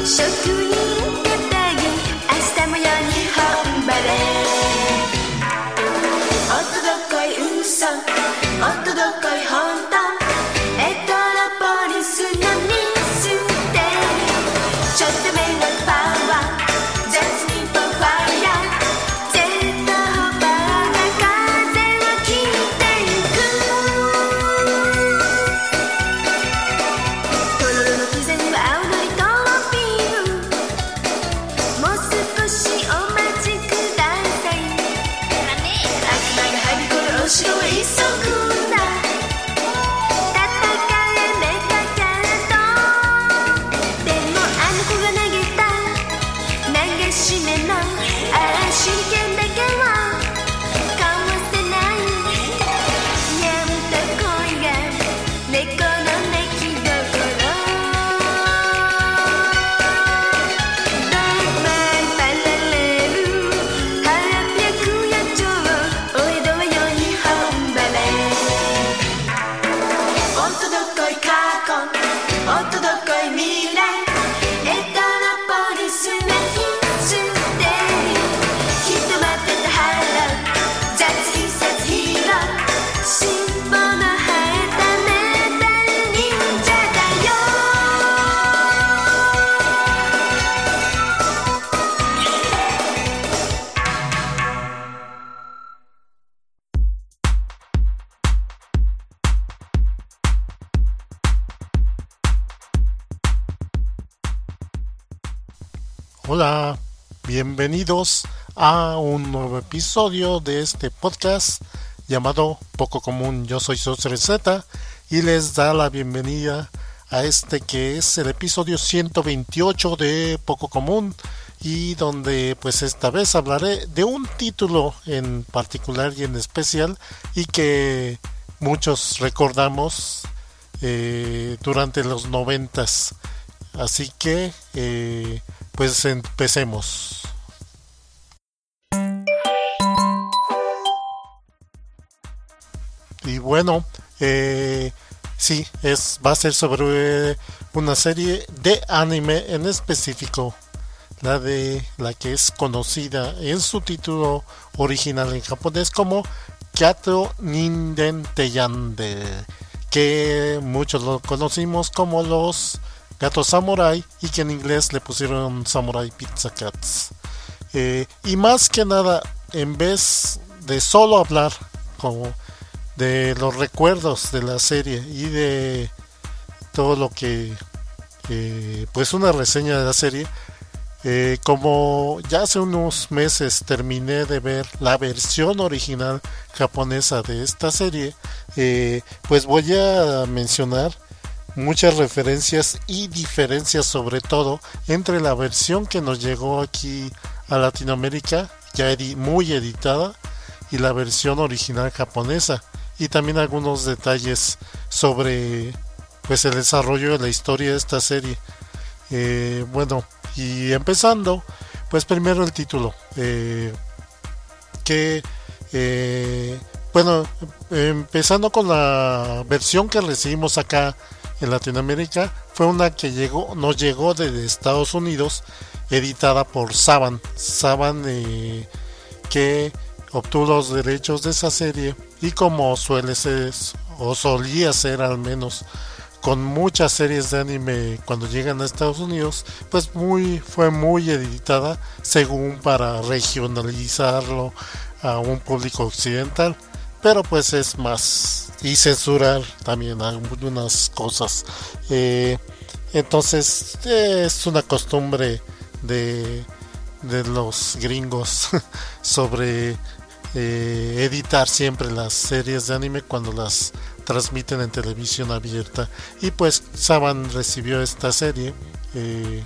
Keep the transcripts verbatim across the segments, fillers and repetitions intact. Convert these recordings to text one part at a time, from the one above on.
Hola, bienvenidos a un nuevo episodio de este podcast llamado Poco Común. Yo soy Sosrezeta y les da la bienvenida a este que es el episodio ciento veintiocho de Poco Común, y donde pues esta vez hablaré de un título en particular y en especial y que muchos recordamos eh, durante los noventas. Así que eh, pues empecemos. Y bueno, eh, sí, es, va a ser sobre una serie de anime en específico, la de la que es conocida en su título original en japonés como Kyato Ninden Teyande, que muchos lo conocimos como los Gatos Samurai, y que en inglés le pusieron Samurai Pizza Cats. Eh, y más que nada, en vez de solo hablar como de los recuerdos de la serie y de todo lo que eh, pues una reseña de la serie, eh, como ya hace unos meses terminé de ver la versión original japonesa de esta serie, eh, pues voy a mencionar muchas referencias y diferencias, sobre todo entre la versión que nos llegó aquí a Latinoamérica, ya edi- muy editada, y la versión original japonesa, y también algunos detalles sobre pues el desarrollo de la historia de esta serie. Eh, bueno, y empezando, pues primero el título, eh, que eh, bueno, empezando con la versión que recibimos acá en Latinoamérica, fue una que llegó, nos llegó desde Estados Unidos, editada por Saban. Saban eh, que obtuvo los derechos de esa serie, y como suele ser, o solía ser al menos, con muchas series de anime cuando llegan a Estados Unidos, pues muy fue muy editada según para regionalizarlo a un público occidental, pero pues es más, y censurar también algunas cosas. Eh, entonces eh, es una costumbre de, de los gringos sobre eh, editar siempre las series de anime cuando las transmiten en televisión abierta. Y pues Saban recibió esta serie. Eh,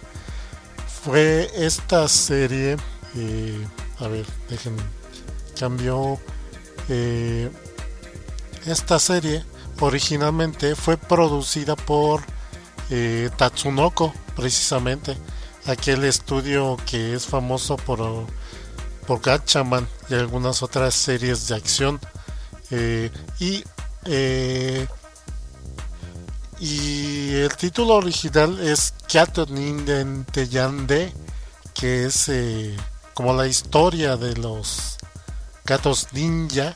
fue esta serie, eh, a ver, déjenme, cambió. Eh, esta serie originalmente fue producida por eh, Tatsunoko, precisamente, aquel estudio que es famoso por, por Gatchaman y algunas otras series de acción. Eh, y eh, y el título original es Kyato Ningen Teyande, que es eh, como la historia de los gatos ninja.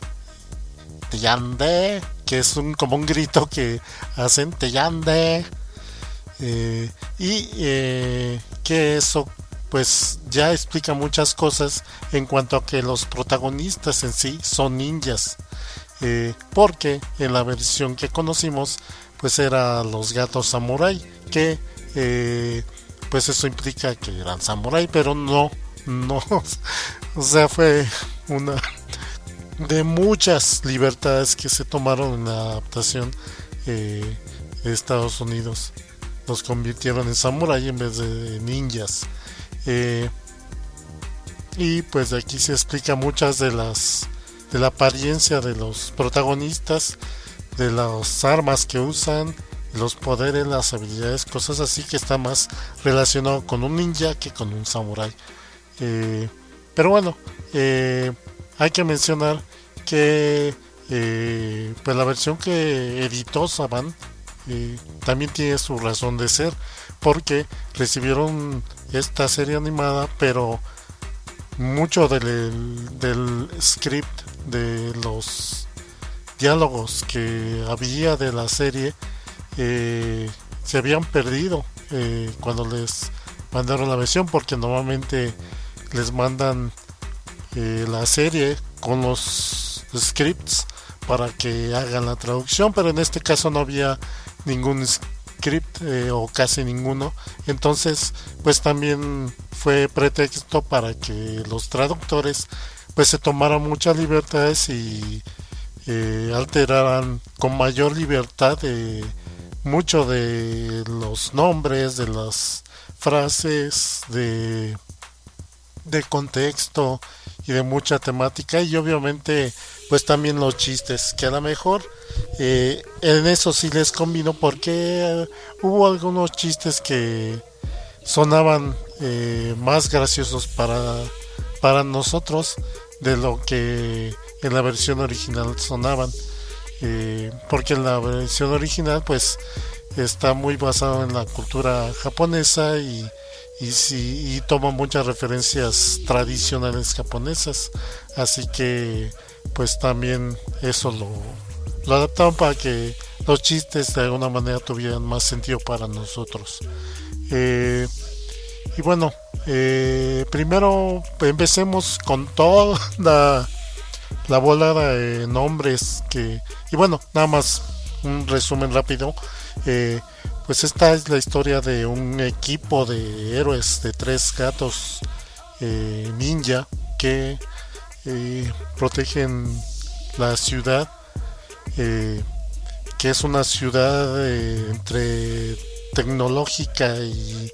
Teyande, que es un como un grito que hacen Teyande. Eh, y eh, que eso pues ya explica muchas cosas en cuanto a que los protagonistas en sí son ninjas, eh, porque en la versión que conocimos pues era los gatos samurai, que eh, pues eso implica que eran samurai, pero no, no, o sea, fue una de muchas libertades que se tomaron en la adaptación eh, de Estados Unidos. Los convirtieron en samurai en vez de ninjas. Eh, y pues de aquí se explica muchas de las de la apariencia de los protagonistas, de las armas que usan, los poderes, las habilidades, cosas así, que está más relacionado con un ninja que con un samurái. Eh, pero bueno, eh, hay que mencionar que eh, pues la versión que editó Saban eh, también tiene su razón de ser, porque recibieron esta serie animada, pero mucho del, del script, de los diálogos que había de la serie, eh, se habían perdido eh, cuando les mandaron la versión, porque normalmente les mandan eh, la serie con los scripts para que hagan la traducción, pero en este caso no había ningún script eh, o casi ninguno. Entonces pues también fue pretexto para que los traductores pues se tomaran muchas libertades y eh, alteraran con mayor libertad eh, mucho de los nombres, de las frases, de de contexto y de mucha temática, y obviamente pues también los chistes, que a lo mejor eh, en eso sí les combino, porque eh, hubo algunos chistes que sonaban eh, más graciosos para, para nosotros de lo que en la versión original sonaban, eh, porque en la versión original pues está muy basado en la cultura japonesa y y, sí, y toma muchas referencias tradicionales japonesas, así que pues también eso lo, lo adaptaron para que los chistes de alguna manera tuvieran más sentido para nosotros. eh, y bueno, eh, primero empecemos con toda la, la bola de nombres que, y bueno, nada más un resumen rápido. eh, Pues esta es la historia de un equipo de héroes de tres gatos eh, ninja que eh, protegen la ciudad, eh, que es una ciudad eh, entre tecnológica y,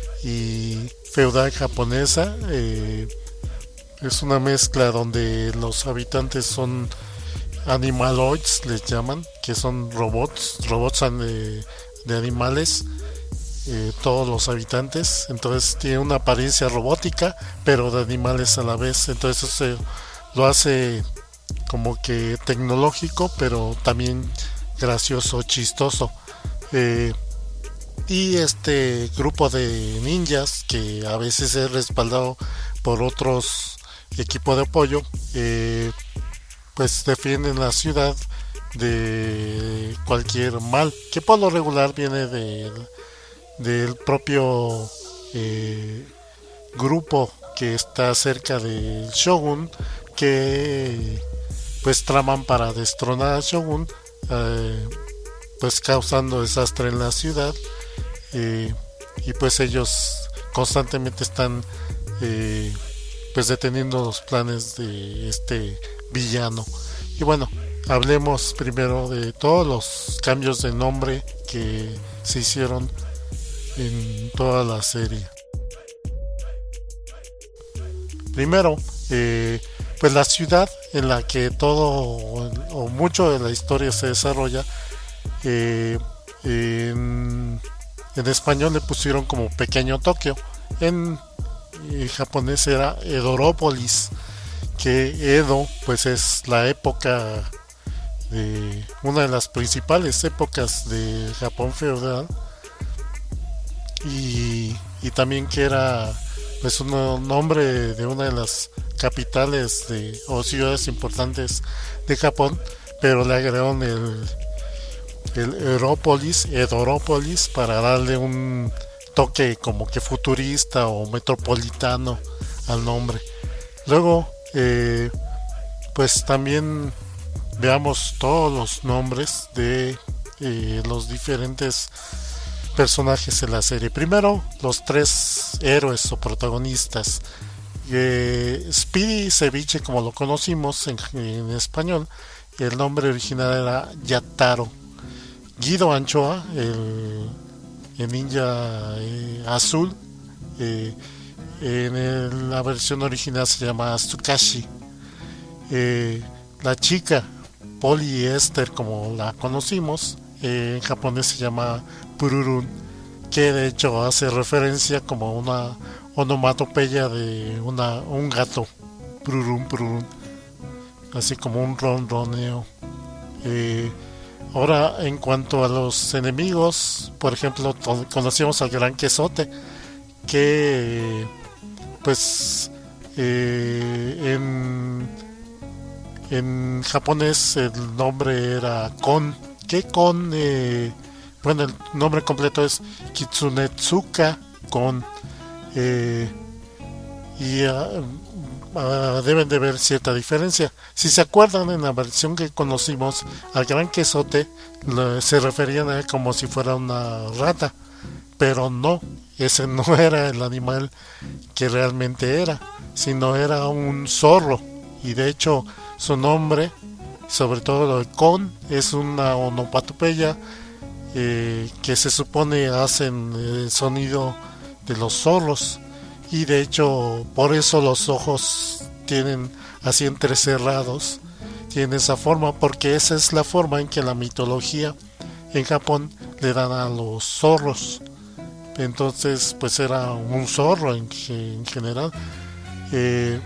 y feudal japonesa. Eh, es una mezcla donde los habitantes son animaloids, les llaman, que son robots, robots eh, de animales, eh, todos los habitantes. Entonces tiene una apariencia robótica pero de animales a la vez, entonces eso se, lo hace como que tecnológico pero también gracioso, chistoso. eh, y este grupo de ninjas, que a veces es respaldado por otros equipos de apoyo, eh, pues defienden la ciudad de cualquier mal, que por lo regular viene de, del propio eh, grupo que está cerca del Shogun, que pues traman para destronar al Shogun, eh, pues causando desastre en la ciudad, eh, y pues ellos constantemente están eh, pues deteniendo los planes de este villano. Y bueno, hablemos primero de todos los cambios de nombre que se hicieron en toda la serie. Primero, eh, pues la ciudad en la que todo o mucho de la historia se desarrolla, eh, en, en español le pusieron como Pequeño Tokio, en eh, japonés era Edorópolis, que Edo pues es la época de una de las principales épocas de Japón feudal, y, y también que era pues un nombre de una de las capitales de, o ciudades importantes de Japón, pero le agregaron el, el Europolis, Edoropolis, para darle un toque como que futurista o metropolitano al nombre. Luego, eh, pues también veamos todos los nombres de eh, los diferentes personajes en la serie. Primero, los tres héroes o protagonistas. Eh, Speedy Ceviche, como lo conocimos en, en español, el nombre original era Yataro. Guido Anchoa, el, el ninja eh, azul, eh, en el, la versión original se llama Tsukashi. Eh, la chica Poliéster, como la conocimos, eh, en japonés se llama Pururun, que de hecho hace referencia como una onomatopeya de una, un gato, Pururun, Pururun, así como un ronroneo. Eh, ahora, en cuanto a los enemigos, por ejemplo, conocíamos al Gran Quesote, que pues eh, en, en japonés el nombre era Kon, que Kon, eh, bueno, el nombre completo es Kitsunetsuka Kon, eh, y uh, uh, deben de ver cierta diferencia. Si se acuerdan, en la versión que conocimos, al Gran Quesote le, se referían a él como si fuera una rata, pero no, ese no era el animal que realmente era, sino era un zorro. Y de hecho su nombre, sobre todo lo de Kon, es una onomatopeya eh, que se supone hacen el sonido de los zorros, y de hecho por eso los ojos tienen así entrecerrados, tienen esa forma, porque esa es la forma en que la mitología en Japón le dan a los zorros. Entonces pues era un zorro en, en general, eh,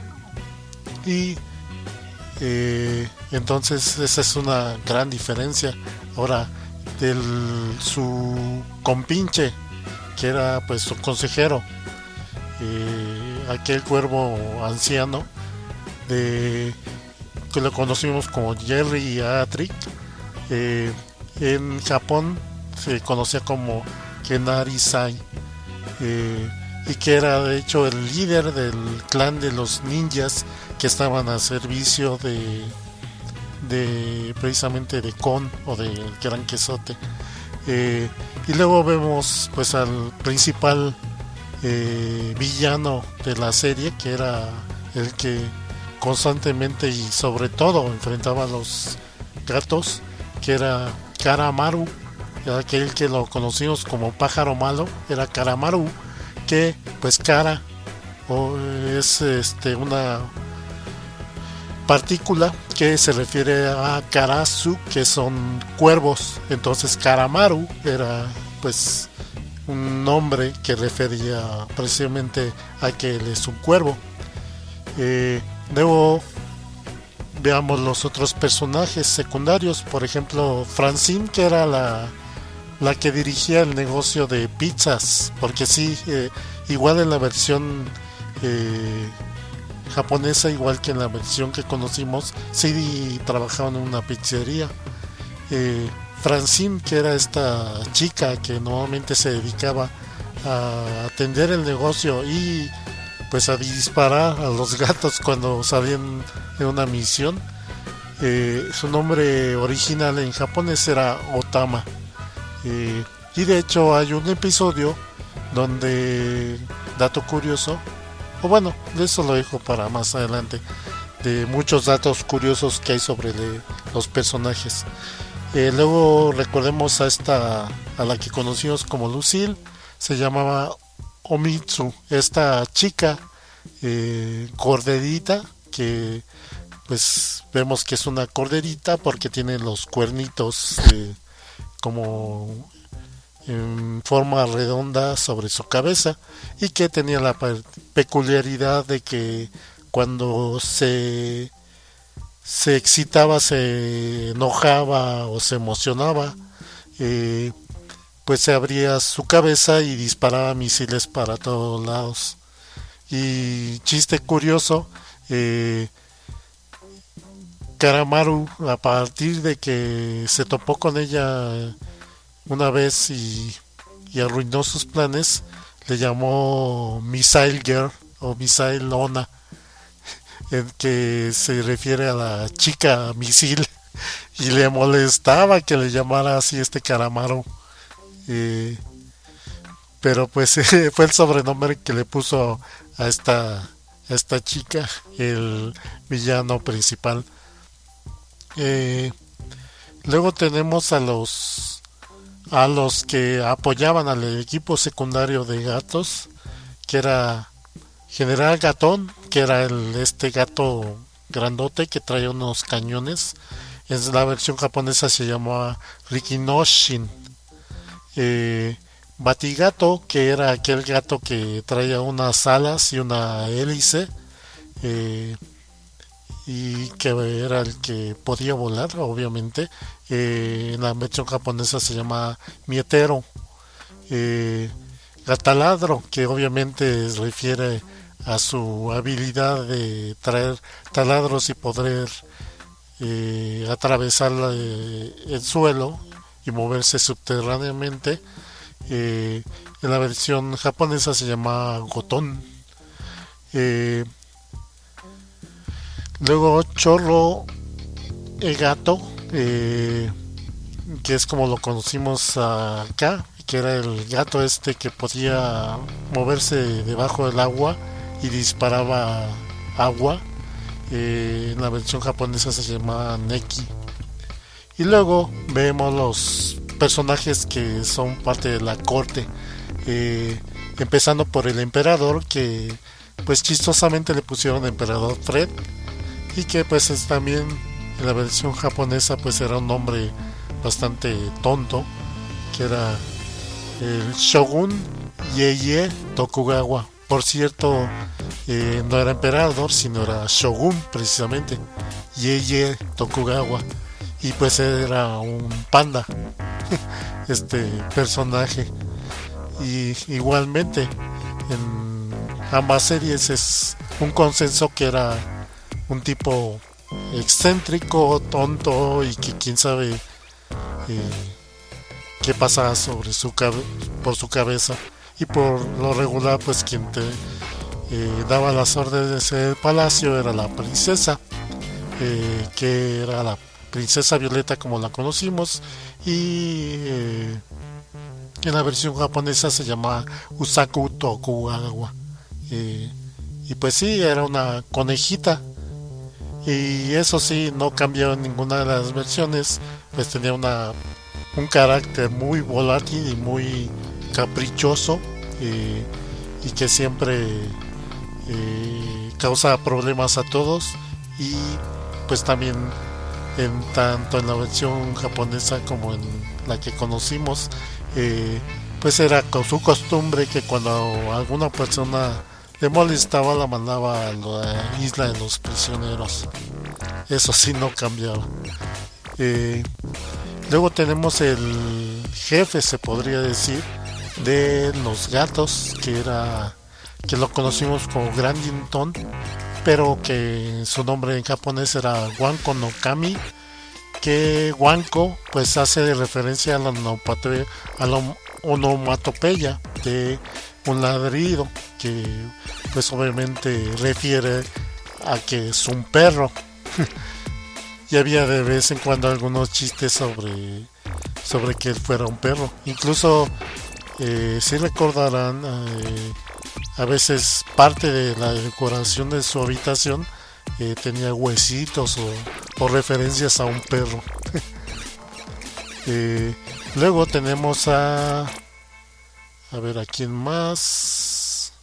y eh, entonces esa es una gran diferencia. Ahora, del su compinche, que era pues su consejero, eh, aquel cuervo anciano de que lo conocimos como Jerry Atrick, eh, en Japón se conocía como Kenari-sai, eh, y que era de hecho el líder del clan de los ninjas que estaban a servicio de, de precisamente de Kon o del Gran Quesote. Eh, y luego vemos pues al principal eh, villano de la serie, que era el que constantemente y sobre todo enfrentaba a los gatos, que era Karamaru, aquel que lo conocimos como pájaro malo, era Karamaru, que pues Kara o es este una partícula que se refiere a Karasu, que son cuervos. Entonces Karamaru era pues un nombre que refería precisamente a que él es un cuervo. Eh, luego veamos los otros personajes secundarios, por ejemplo Francine, que era la, la que dirigía el negocio de pizzas, porque sí, eh, igual en la versión eh, japonesa, igual que en la versión que conocimos, sí trabajaban en una pizzería. eh, Francine, que era esta chica que normalmente se dedicaba a atender el negocio y pues a disparar a los gatos cuando salían en una misión. Eh, su nombre original en japonés era Otama, eh, y de hecho hay un episodio donde, dato curioso, o bueno, de eso lo dejo para más adelante, de muchos datos curiosos que hay sobre de, los personajes. Eh, luego recordemos a esta, a la que conocimos como Lucille, se llamaba Omitsu, esta chica eh, corderita, que pues vemos que es una corderita porque tiene los cuernitos eh, como en forma redonda sobre su cabeza, y que tenía la peculiaridad de que cuando se se excitaba, se enojaba o se emocionaba, eh, pues se abría su cabeza y disparaba misiles para todos lados. Y chiste curioso, eh, Karamaru, a partir de que se topó con ella una vez y, y arruinó sus planes, le llamó Missile Girl o Missile Lona, en que se refiere a la chica misil, y le molestaba que le llamara así este Karamaru. Eh, pero pues fue el sobrenombre que le puso a esta, a esta chica, el villano principal. Eh, Luego tenemos a los a los que apoyaban al equipo secundario de gatos, que era General Gatón, que era el este gato grandote que traía unos cañones. En la versión japonesa se llamaba Rikinoshin. Eh, Batigato, que era aquel gato que traía unas alas y una hélice, eh, y que era el que podía volar, obviamente. Eh, en la versión japonesa se llama Mietero. Eh, Gataladro, que obviamente refiere a su habilidad de traer taladros y poder eh, atravesar eh, el suelo y moverse subterráneamente. Eh, en la versión japonesa se llama Gotón. Eh, Luego Chorro el gato, eh, que es como lo conocimos acá, que era el gato este que podía moverse debajo del agua y disparaba agua. Eh, en la versión japonesa se llama Neki. Y luego vemos los personajes que son parte de la corte, eh, empezando por el emperador, que pues chistosamente le pusieron emperador Fred, y que pues es también en la versión japonesa pues era un nombre bastante tonto, que era el Shogun Yeye Tokugawa. Por cierto, eh, no era emperador, sino era Shogun precisamente, Yeye Tokugawa, y pues era un panda este personaje. Y igualmente en ambas series es un consenso que era un tipo excéntrico, tonto, y que quién sabe eh, qué pasa sobre su cabe- por su cabeza. Y por lo regular pues quien te eh, daba las órdenes del palacio era la princesa, eh, que era la princesa Violeta como la conocimos, y eh, en la versión japonesa se llama Usaku Tokugawa. eh, y pues sí, era una conejita. Y eso sí, no cambió en ninguna de las versiones, pues tenía una un carácter muy volátil y muy caprichoso, eh, y que siempre eh, causa problemas a todos. Y pues también en tanto en la versión japonesa como en la que conocimos, eh, pues era con su costumbre que cuando alguna persona le molestaba la mandaba a la isla de los prisioneros. Eso sí no cambiaba. Eh, Luego tenemos el jefe, se podría decir, de los gatos, que era que lo conocimos como Grandington, pero que su nombre en japonés era Wanko no Kami, que Wanko pues hace referencia a la, onomatope- a la onomatopeya de un ladrido, que pues obviamente refiere a que es un perro. Y había de vez en cuando algunos chistes sobre sobre que él fuera un perro. Incluso eh, si recordarán, eh, a veces parte de la decoración de su habitación eh, tenía huesitos o, o referencias a un perro. eh, Luego tenemos a a ver a quién más.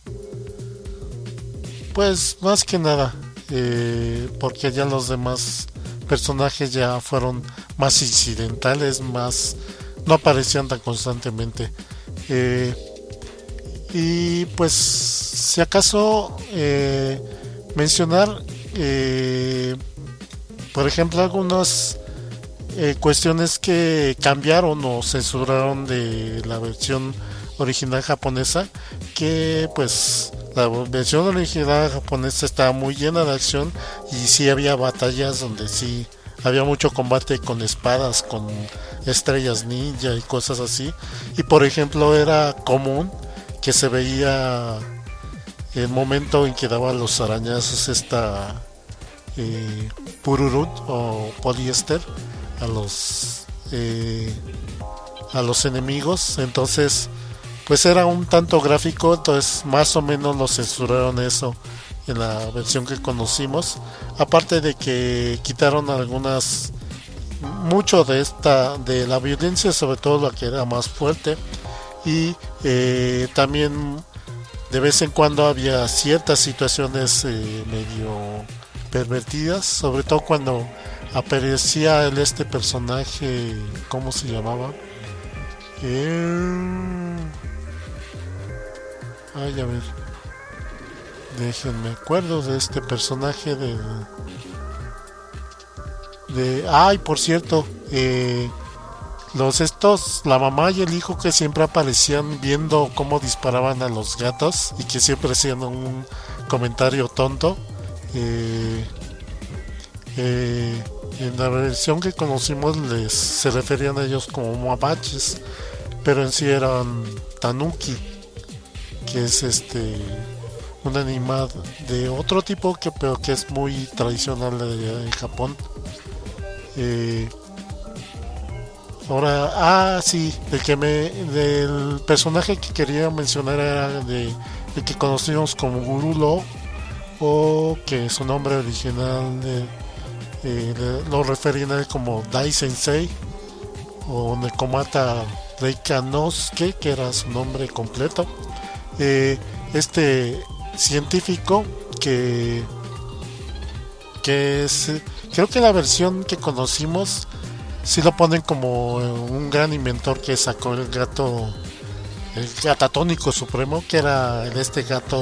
Pues más que nada, eh, porque ya los demás personajes ya fueron más incidentales, más no aparecían tan constantemente. Eh, y pues si acaso eh, mencionar, eh, por ejemplo, algunas eh, cuestiones que cambiaron o censuraron de la versión original japonesa, que pues la versión original japonesa estaba muy llena de acción y sí había batallas donde sí había mucho combate con espadas, con estrellas ninja y cosas así. Y por ejemplo era común que se veía el momento en que daba los arañazos esta eh, Pururut o poliéster a los eh, a los enemigos. Entonces pues era un tanto gráfico, entonces más o menos lo censuraron eso en la versión que conocimos, aparte de que quitaron algunas mucho de esta de la violencia, sobre todo la que era más fuerte, y eh, también de vez en cuando había ciertas situaciones eh, medio pervertidas, sobre todo cuando aparecía el este personaje, ¿cómo se llamaba? Eh... Ay, a ver, déjenme acuerdo de este personaje de de ay, por cierto, eh, los estos, la mamá y el hijo que siempre aparecían viendo cómo disparaban a los gatos y que siempre hacían un comentario tonto. eh, eh, en la versión que conocimos les se referían a ellos como mapaches, pero en sí eran tanuki, que es este un animal de otro tipo que pero que es muy tradicional de, de Japón. eh, ahora ah sí el que me del personaje que quería mencionar era de el que conocimos como Gurulo, o que su nombre original de, eh, de, lo referían a él como Dai Sensei o Nekomata Reikanosuke, que era su nombre completo. eh, este científico que que es, creo que la versión que conocimos sí lo ponen como un gran inventor que sacó el gato, el gatatónico supremo, que era este gato,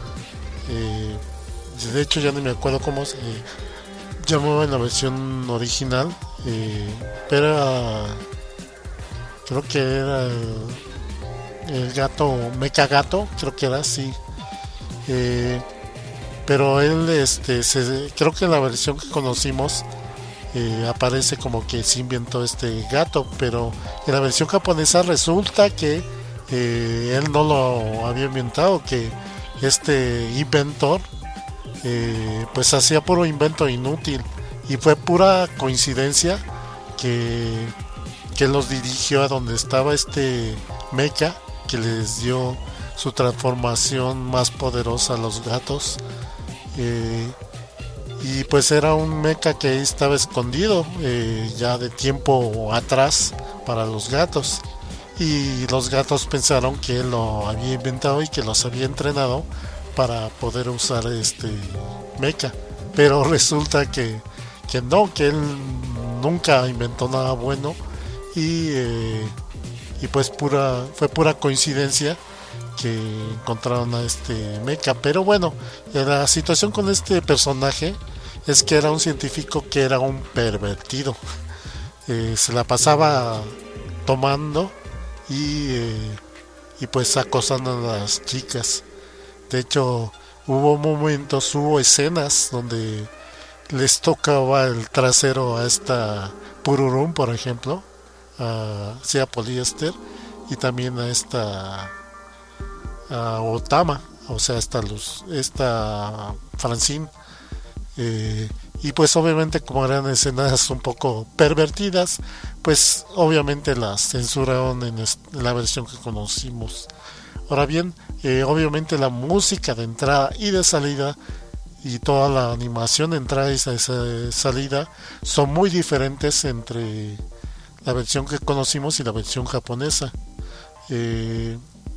eh, de hecho ya no me acuerdo cómo se llamaba en la versión original, eh, pero era, creo que era el, el gato Mecha Gato, creo que era así. Eh, pero él, este, se, creo que en la versión que conocimos eh, aparece como que se inventó este gato, pero en la versión japonesa resulta que eh, él no lo había inventado, que este inventor eh, pues hacía puro invento inútil y fue pura coincidencia que, que los dirigió a donde estaba este mecha que les dio su transformación más poderosa a los gatos. Eh, y pues era un mecha que estaba escondido eh, ya de tiempo atrás para los gatos, y los gatos pensaron que él lo había inventado y que los había entrenado para poder usar este mecha, pero resulta que, que no, que él nunca inventó nada bueno, y, eh, y pues pura fue pura coincidencia que encontraron a este mecha. Pero bueno, la situación con este personaje es que era un científico que era un pervertido, eh, se la pasaba tomando y, eh, y pues acosando a las chicas. De hecho hubo momentos, hubo escenas donde les tocaba el trasero a esta Pururum, por ejemplo, a sea poliéster, y también a esta a Otama, o sea, esta luz, esta Francine, eh, y pues obviamente como eran escenas un poco pervertidas, pues obviamente las censuraron en, en la versión que conocimos. Ahora bien, eh, obviamente la música de entrada y de salida y toda la animación de entrada y de salida son muy diferentes entre la versión que conocimos y la versión japonesa. Eh,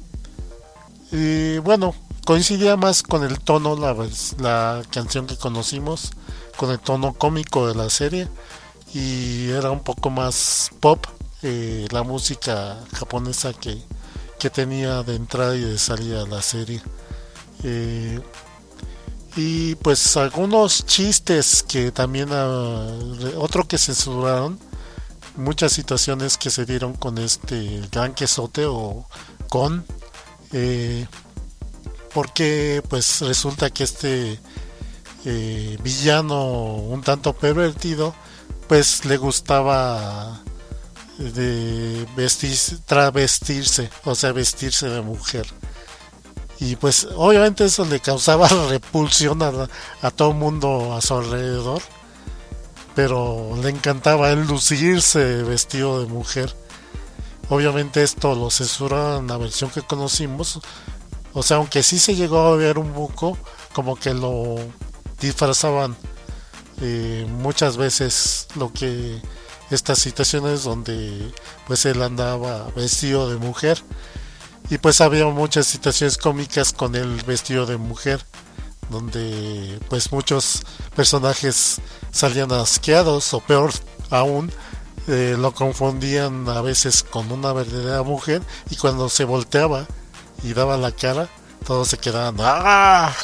y bueno, coincidía más con el tono, la, la canción que conocimos, con el tono cómico de la serie, y era un poco más pop eh, la música japonesa que, que tenía de entrada y de salida la serie. Eh, Y pues algunos chistes que también, uh, otro que censuraron, muchas situaciones que se dieron con este Gran Quesote o con, eh, porque pues resulta que este eh, villano un tanto pervertido, pues le gustaba de vestirse, travestirse, o sea, vestirse de mujer. Y pues obviamente eso le causaba repulsión a, a todo el mundo a su alrededor, pero le encantaba él lucirse vestido de mujer. Obviamente esto lo censuraron en la versión que conocimos, o sea, aunque sí se llegó a ver un poco, como que lo disfrazaban eh, muchas veces, lo que estas situaciones donde pues él andaba vestido de mujer. Y pues había muchas situaciones cómicas con el vestido de mujer, donde pues muchos personajes salían asqueados, o peor aún, eh, lo confundían a veces con una verdadera mujer, y cuando se volteaba y daba la cara, todos se quedaban ¡ah!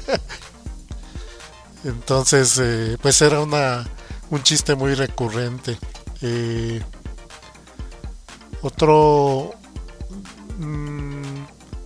Entonces eh, pues era una un chiste muy recurrente. eh, otro mmm,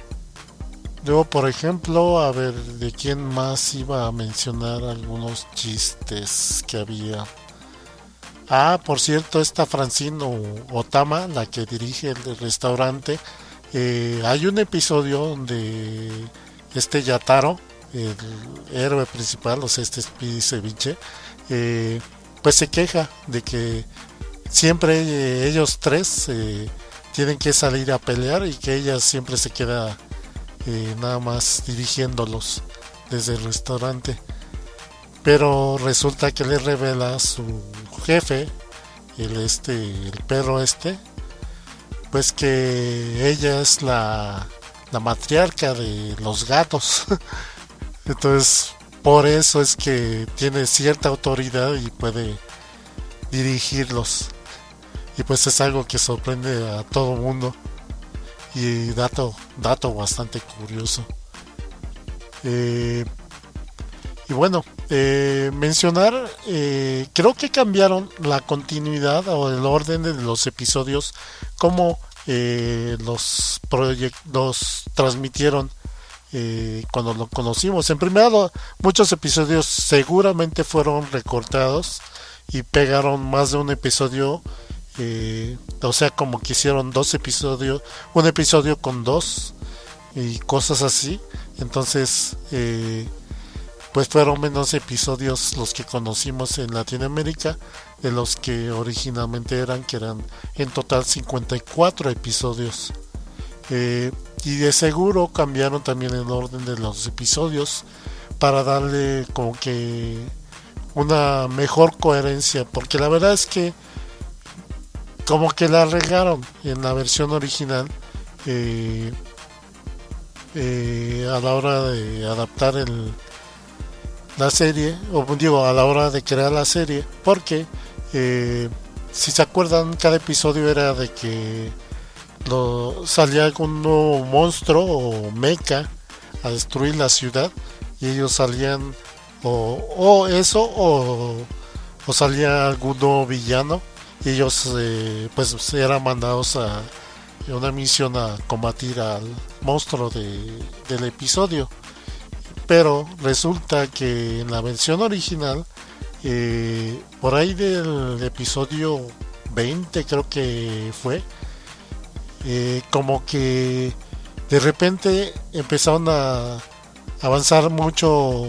Yo, por ejemplo, a ver, ¿de quién más iba a mencionar algunos chistes que había? Ah, por cierto, esta Francine Otama, la que dirige el restaurante, eh, hay un episodio donde este Yataro, el héroe principal, o sea, este Speedy Ceviche, eh, pues se queja de que siempre eh, ellos tres eh, tienen que salir a pelear y que ella siempre se queda eh, nada más dirigiéndolos desde el restaurante. Pero resulta que le revela a su jefe, el este, el perro este, pues que ella es la, la matriarca de los gatos. Entonces, por eso es que tiene cierta autoridad y puede dirigirlos. Y pues es algo que sorprende a todo mundo. Y dato, dato bastante curioso. Eh, y bueno, eh, mencionar, eh, creo que cambiaron la continuidad o el orden de los episodios, como eh, los, los transmitieron eh, cuando lo conocimos. En primer lugar, muchos episodios seguramente fueron recortados y pegaron más de un episodio. Eh, o sea, como que hicieron dos episodios, un episodio con dos y cosas así. Entonces, eh, pues fueron menos episodios los que conocimos en Latinoamérica de los que originalmente eran, que eran en total cincuenta y cuatro episodios. Eh, y de seguro cambiaron también el orden de los episodios para darle como que una mejor coherencia, porque la verdad es que como que la regaron en la versión original eh, eh, a la hora de adaptar el, la serie, o digo, a la hora de crear la serie, porque eh, si se acuerdan, cada episodio era de que lo, salía algún nuevo monstruo o mecha a destruir la ciudad, y ellos salían o, o eso o, o salía algún nuevo villano, y ellos eh, pues eran mandados a una misión a combatir al monstruo de, del episodio. Pero resulta que en la versión original, eh, por ahí del episodio veinte creo que fue, eh, como que de repente empezaron a avanzar mucho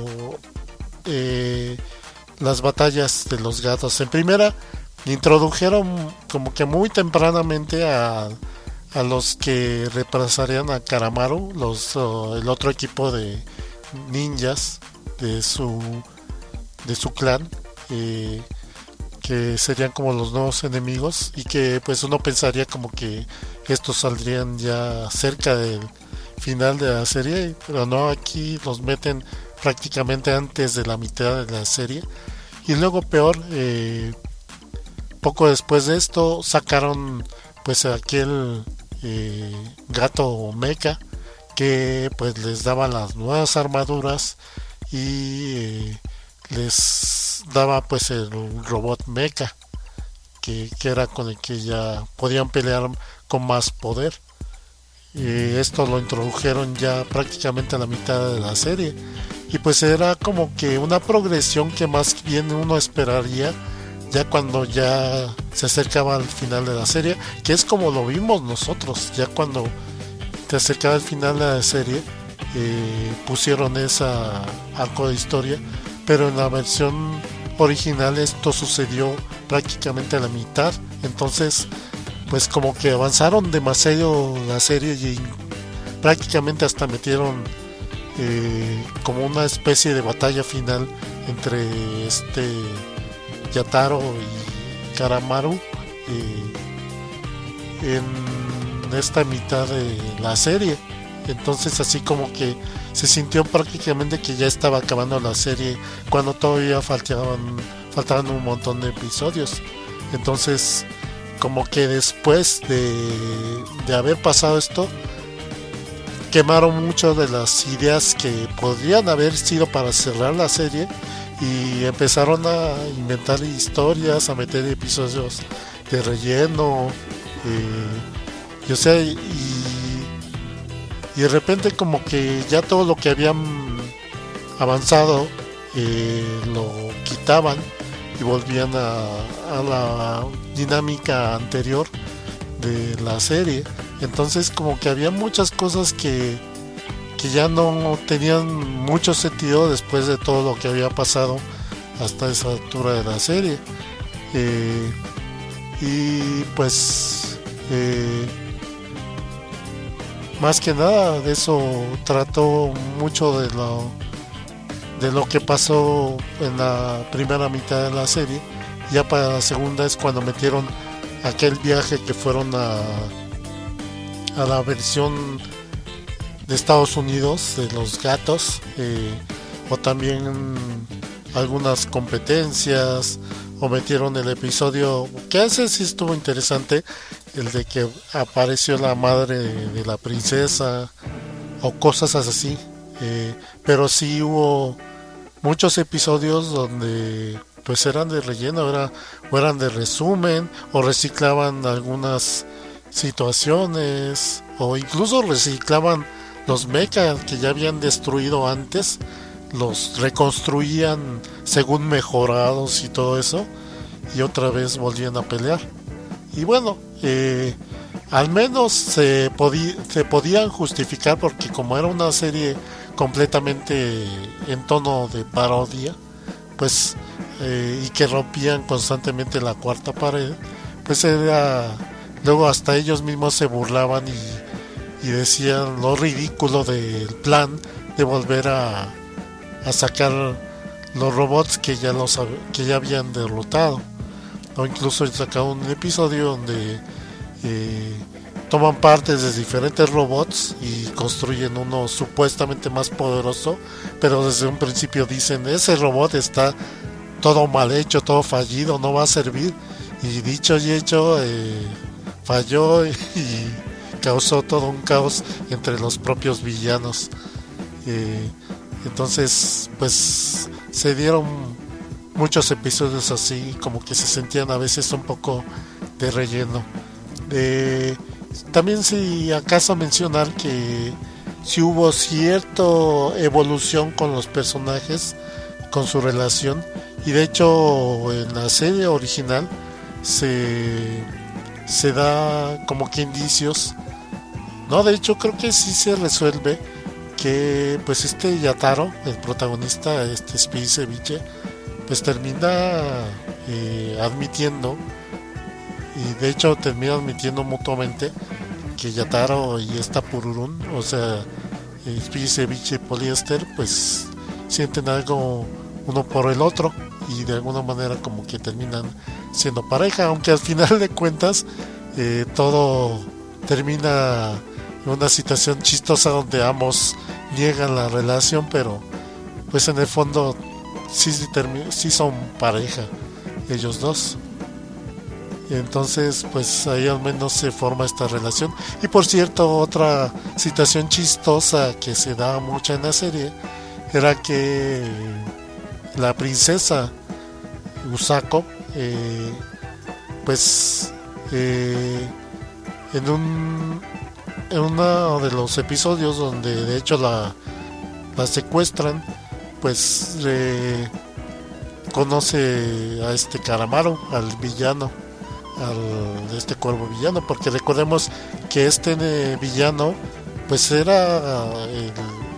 eh, las batallas de los gatos. En primera introdujeron como que muy tempranamente a, a los que reemplazarían a Karamaru, los, uh, el otro equipo de ninjas de su de su clan, eh, que serían como los nuevos enemigos, y que pues uno pensaría como que estos saldrían ya cerca del final de la serie, pero no, aquí los meten prácticamente antes de la mitad de la serie. Y luego peor, eh, poco después de esto sacaron pues aquel eh, gato mecha que pues les daba las nuevas armaduras y eh, les daba pues el robot mecha que, que era con el que ya podían pelear con más poder. Y esto lo introdujeron ya prácticamente a la mitad de la serie, y pues era como que una progresión que más bien uno esperaría ya cuando ya se acercaba al final de la serie, que es como lo vimos nosotros. Ya cuando te acercaba al final de la serie, eh, pusieron esa arco de historia, pero en la versión original esto sucedió prácticamente a la mitad. Entonces pues como que avanzaron demasiado la serie y prácticamente hasta metieron eh, como una especie de batalla final entre este Yataro y Karamaru eh, en esta mitad de la serie. Entonces así como que se sintió prácticamente que ya estaba acabando la serie cuando todavía faltaban, faltaban un montón de episodios. Entonces como que después de, de haber pasado esto, quemaron muchas de las ideas que podrían haber sido para cerrar la serie, y empezaron a inventar historias, a meter episodios de relleno, eh, y, o sea, y, y de repente como que ya todo lo que habían avanzado eh, lo quitaban y volvían a, a la dinámica anterior de la serie. Entonces como que había muchas cosas que, que ya no tenían mucho sentido después de todo lo que había pasado hasta esa altura de la serie. Eh, y pues eh, más que nada de eso trató mucho de lo de lo que pasó en la primera mitad de la serie. Ya para la segunda es cuando metieron aquel viaje que fueron a a la versión de Estados Unidos de los gatos, eh, o también algunas competencias, o metieron el episodio que ese sí estuvo interesante, el de que apareció la madre de, de la princesa o cosas así, eh, pero sí hubo muchos episodios donde pues eran de relleno, era, o eran de resumen, o reciclaban algunas situaciones, o incluso reciclaban los mechas que ya habían destruido antes, los reconstruían según mejorados y todo eso, y otra vez volvían a pelear. Y bueno, eh, al menos se, podí, se podían justificar, porque como era una serie completamente en tono de parodia, pues eh, y que rompían constantemente la cuarta pared, pues era, luego hasta ellos mismos se burlaban y, y decían lo ridículo del plan de volver a, a sacar los robots que ya los que ya habían derrotado, o incluso sacaron un episodio donde eh, toman partes de diferentes robots y construyen uno supuestamente más poderoso, pero desde un principio dicen ese robot está todo mal hecho, todo fallido, no va a servir, y dicho y hecho eh, falló y, y causó todo un caos entre los propios villanos. Eh, entonces pues se dieron muchos episodios así, como que se sentían a veces un poco de relleno. Eh, también si acaso mencionar que si hubo cierta evolución con los personajes, con su relación, y de hecho en la serie original se, se da como que indicios, no, de hecho creo que sí se resuelve que pues este Yataro, el protagonista, este Spy Ceviche, pues termina eh, admitiendo, y de hecho termina admitiendo mutuamente, que Yataro y esta Pururun, o sea, Spy Ceviche y Poliéster, pues sienten algo uno por el otro, y de alguna manera como que terminan siendo pareja, aunque al final de cuentas eh, todo termina en una situación chistosa donde ambos niegan la relación, pero pues en el fondo sí, sí son pareja ellos dos. Entonces pues ahí al menos se forma esta relación. Y por cierto, otra situación chistosa que se da mucho en la serie era que la princesa Usako, eh, pues eh, en un en uno de los episodios donde de hecho la, la secuestran, pues eh, conoce a este Karamaru, al villano, al este cuervo villano, porque recordemos que este eh, villano pues era el,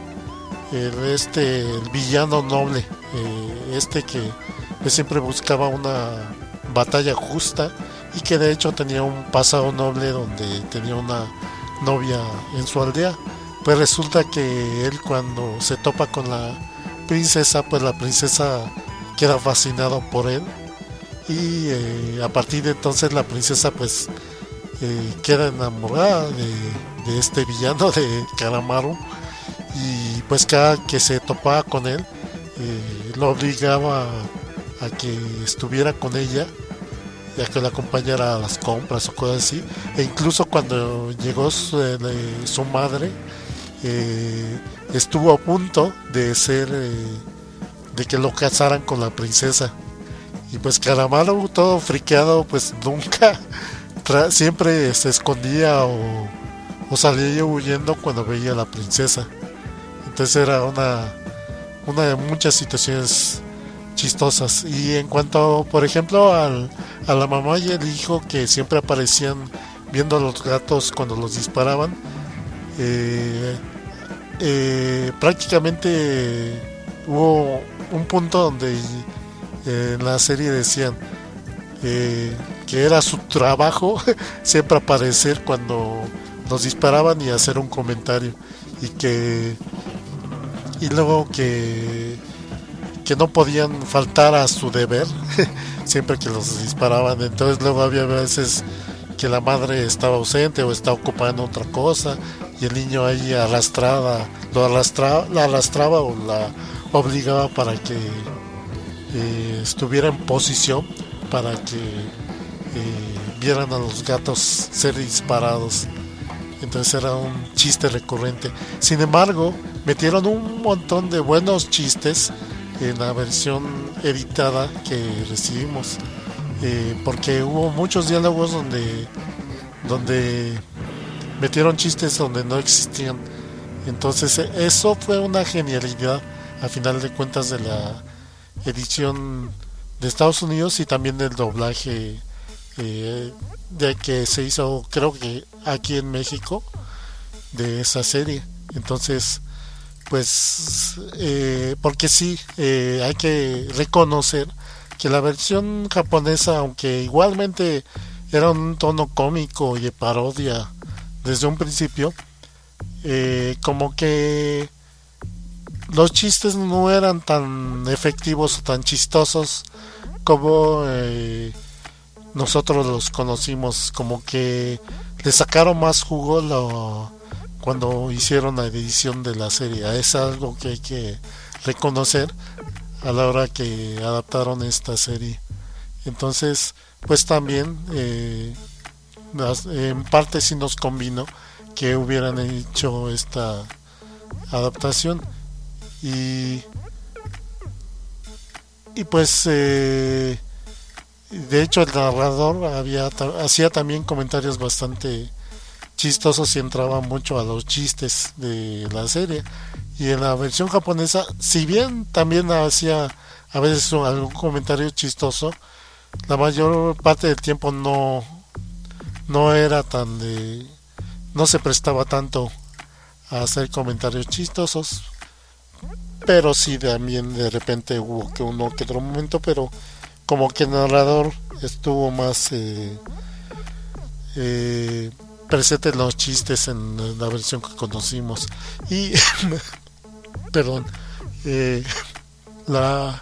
el este el villano noble, eh, este que pues, siempre buscaba una batalla justa y que de hecho tenía un pasado noble donde tenía una novia en su aldea. Pues resulta que él, cuando se topa con la princesa, pues la princesa queda fascinado por él y eh, a partir de entonces la princesa pues eh, queda enamorada de, de este villano de Karamaru, y pues cada que se topaba con él eh, lo obligaba a, a que estuviera con ella, ya que la acompañara a las compras o cosas así. E incluso cuando llegó su, eh, su madre, eh, estuvo a punto de ser eh, de que lo casaran con la princesa. Y pues Karamaru, todo friqueado, pues nunca tra- siempre se escondía o, o salía huyendo cuando veía a la princesa. Entonces era una una de muchas situaciones chistosas. Y en cuanto, por ejemplo, al, a la mamá y el hijo que siempre aparecían viendo a los gatos cuando los disparaban, eh, eh, prácticamente hubo un punto donde eh, en la serie decían eh, que era su trabajo siempre aparecer cuando los disparaban y hacer un comentario, y que y luego que que no podían faltar a su deber siempre que los disparaban. Entonces luego había veces que la madre estaba ausente o estaba ocupada en otra cosa y el niño ahí arrastraba, lo arrastraba, la arrastraba o la obligaba para que eh, estuviera en posición para que eh, vieran a los gatos ser disparados. Entonces era un chiste recurrente. Sin embargo, metieron un montón de buenos chistes en la versión editada que recibimos, eh, porque hubo muchos diálogos donde donde metieron chistes donde no existían. Entonces eso fue una genialidad a final de cuentas de la edición de Estados Unidos y también del doblaje eh, de que se hizo, creo que aquí en México, de esa serie. Entonces pues eh, porque sí, eh, hay que reconocer que la versión japonesa, aunque igualmente era un tono cómico y de parodia desde un principio, eh, como que los chistes no eran tan efectivos o tan chistosos como eh, nosotros los conocimos. Como que le sacaron más jugo lo, cuando hicieron la edición de la serie. Es algo que hay que reconocer a la hora que adaptaron esta serie. Entonces pues también eh, en parte sí nos convino que hubieran hecho esta adaptación. Y y pues eh, de hecho el narrador había hacía también comentarios bastante chistosos y entraba mucho a los chistes de la serie. Y en la versión japonesa, si bien también hacía a veces algún comentario chistoso, la mayor parte del tiempo no no era tan de no se prestaba tanto a hacer comentarios chistosos, pero sí también de repente hubo que uno que otro momento, pero como que el narrador estuvo más eh, eh, presente en los chistes en la versión que conocimos. Y perdón, eh, la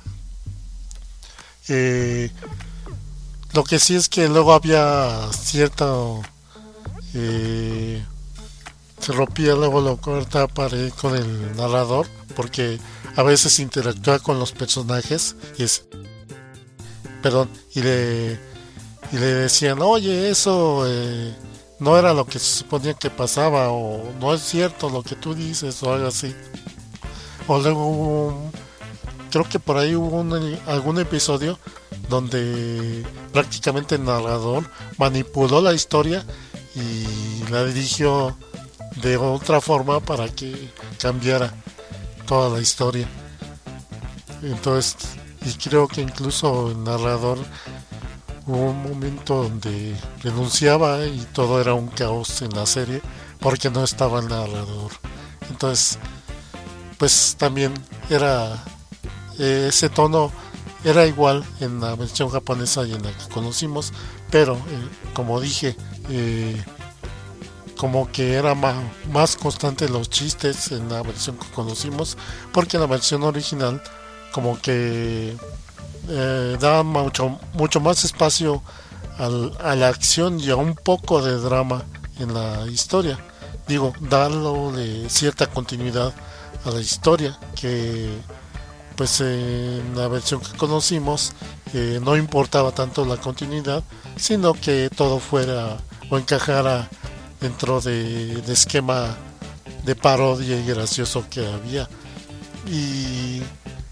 eh, lo que sí es que luego había cierto eh, se rompía luego la cuarta pared con el narrador, porque a veces interactúa con los personajes y es perdón y le y le decían, oye, eso eh, no era lo que se suponía que pasaba, o no es cierto lo que tú dices, o algo así. O luego hubo un, creo que por ahí hubo un, algún episodio donde prácticamente el narrador manipuló la historia y la dirigió de otra forma para que cambiara toda la historia. Entonces, y creo que incluso el narrador hubo un momento donde renunciaba y todo era un caos en la serie porque no estaba el narrador. Entonces, pues también era eh, ese tono era igual en la versión japonesa y en la que conocimos, pero eh, como dije, eh, como que era más, más constante los chistes en la versión que conocimos, porque en la versión original como que eh, da mucho, mucho más espacio al, a la acción y a un poco de drama en la historia. Digo, darle cierta continuidad a la historia, que pues eh, en la versión que conocimos eh, no importaba tanto la continuidad, sino que todo fuera o encajara dentro de, de esquema de parodia y gracioso que había. Y,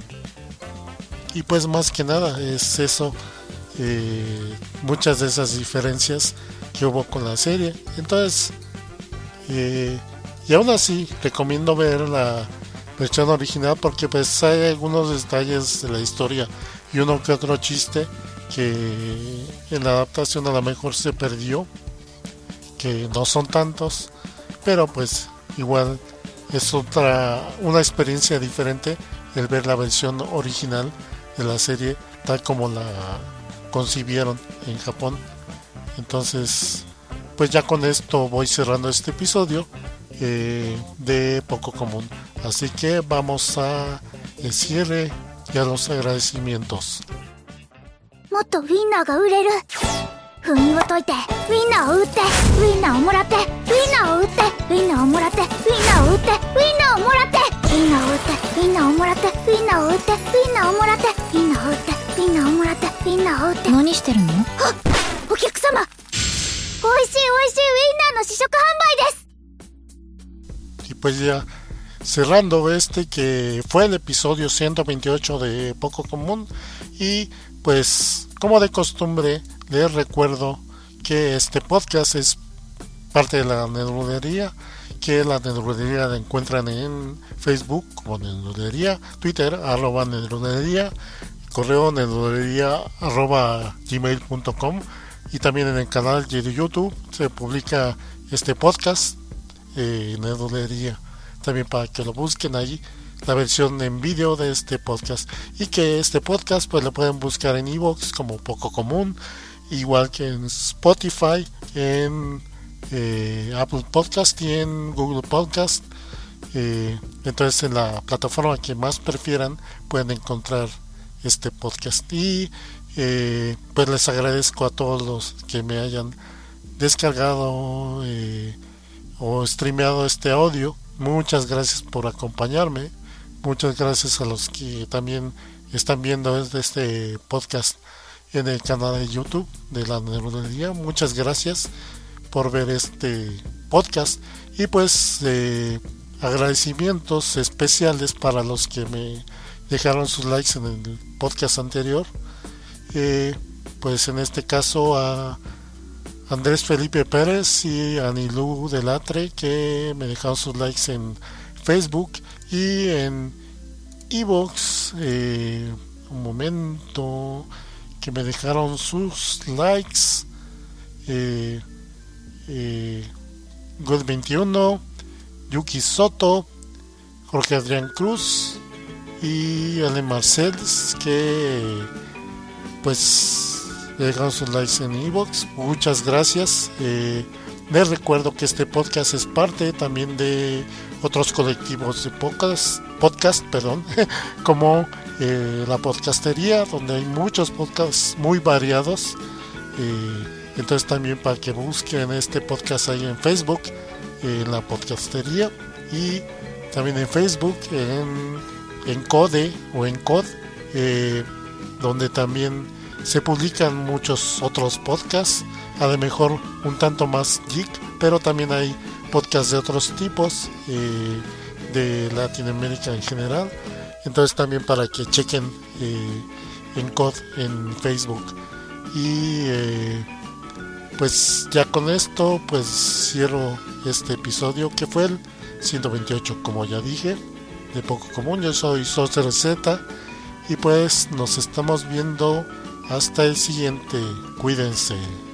y pues más que nada es eso, eh, muchas de esas diferencias que hubo con la serie. Entonces, eh, y aún así recomiendo ver la versión original porque pues hay algunos detalles de la historia y uno que otro chiste que en la adaptación a lo mejor se perdió, que no son tantos, pero pues igual es otra una experiencia diferente el ver la versión original de la serie tal como la concibieron en Japón. Entonces, pues ya con esto voy cerrando este episodio eh, de Poco Común. Así que vamos a el cierre y a los agradecimientos. もっとウィンナーが売れる。封印を解いてウィンナーを売ってウィンナーをもらってウィンナーを売ってウィンナーをもらってウィンナーを売ってウィンナーをもらってウィンナーを売ってウィンナーをもらってウィンナーを売ってウィンナーをもらってウィンナーを売ってウィンナーをもらってウィンナーを売って。何してるの？あ、お客様、おいしいおいしいウィンナーの試食販売です。 Y pues ya cerrando este que fue el episodio ciento veintiocho de Poco Común, y pues como de costumbre les recuerdo que este podcast es parte de la Nerdulería, que la Nerdulería la encuentran en Facebook como Nerdulería, Twitter arroba Nerdulería, correo nerdulería arroba gmail punto com, y también en el canal de YouTube se publica este podcast eh, Nerdulería, también para que lo busquen ahí la versión en vídeo de este podcast, y que este podcast pues lo pueden buscar en iVoox como Poco Común, igual que en Spotify, en eh, Apple Podcast y en Google Podcast. Eh, entonces en la plataforma que más prefieran pueden encontrar este podcast, y eh, pues les agradezco a todos los que me hayan descargado eh, o streameado este audio. Muchas gracias por acompañarme. Muchas gracias a los que también están viendo este podcast en el canal de YouTube de la Nerdulería. Muchas gracias por ver este podcast, y pues eh, agradecimientos especiales para los que me dejaron sus likes en el podcast anterior. Eh, pues en este caso a Andrés Felipe Pérez y a Anilú Delatre, que me dejaron sus likes en Facebook y en iVoox. Eh, un momento, que me dejaron sus likes. Eh, eh, God veintiuno, Yuki Soto, Jorge Adrián Cruz y Ale Marcels, que pues me dejaron sus likes en iVoox. Muchas gracias. Eh, les recuerdo que este podcast es parte también de otros colectivos de podcast, podcast perdón, como eh, la podcastería, donde hay muchos podcasts muy variados. Eh, entonces también para que busquen este podcast ahí en Facebook, eh, en la podcastería, y también en Facebook, en, en Code o en Code, eh, donde también se publican muchos otros podcasts, a lo mejor un tanto más geek, pero también hay podcasts de otros tipos, eh, de Latinoamérica en general. Entonces también para que chequen eh, en C O D en Facebook. Y eh, pues ya con esto pues cierro este episodio, que fue el ciento veintiocho, como ya dije, de Poco Común. Yo soy Soster Z y pues nos estamos viendo hasta el siguiente. Cuídense.